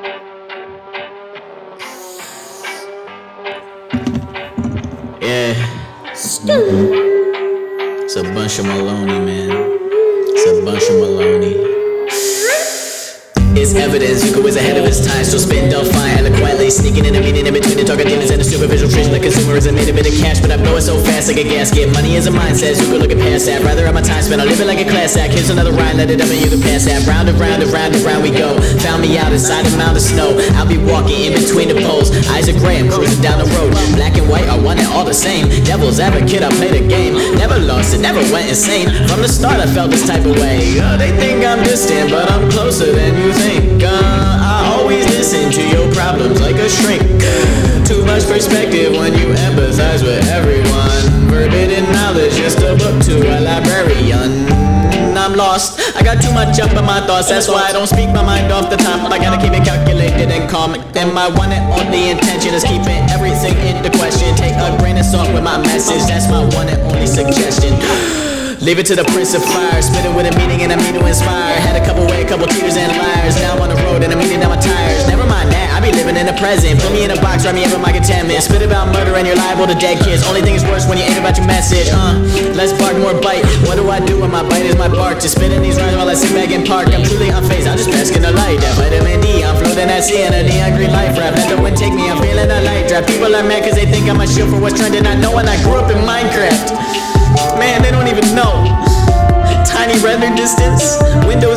Yeah. It's a bunch of Maloney, man. It's a bunch of Maloney. It's evidence Zuko is ahead of his time, still spitting dull fire, eloquently sneaking in a meeting in between the target demons and the superficial trace. Like consumerism made a bit of cash, but I blow it so fast like a gasket. Money is a mindset, Zuko looking past that. Rather have my time spent on living like a class act. Here's another rhyme, let it up and you can pass that. Round and round and round and round we go. Found me out inside a mound of snow. I'll be walking in between the poles. Isaac Graham cruising down the road. Black and white are one and all the same. Devil's advocate, I played a game. Never lost it, never went insane. From the start I felt this type of way. They think I'm distant, but I'm closer than you think. I always listen to your problems like a shrink. Too much perspective when you empathize with everyone. Forbidden knowledge, just a book to a librarian. I'm lost, I got too much up in my thoughts. That's why I don't speak my mind off the top. I gotta keep it calculated and calm. Then my one and only intention is keeping everything into question. Take a grain of salt with my message, that's my one and only suggestion. Leave it to the Prince of Fire, spitting with a meaning and I mean to inspire. Had a couple way, a couple tears and liars. Now I'm on the road and I'm eating down my tires. Never mind that, I be living in the present. Put me in a box, write me up with my contentment. Spit about murder and you're liable to dead kids. Only thing is worse when you ain't about your message. Less bark, more bite. What do I do when my bite is my bark? Just spitting these rhymes while I sit back and park. I'm truly unfazed, I'm just basking the light. That vitamin D, I'm floating at sea in a neon green life rap. Let the wind take me, I'm feeling a light drop. People are mad cause they think I'm a shield for what's trending. Not knowing I grew up in Minecraft. Man, they don't even know. Tiny render distance, windows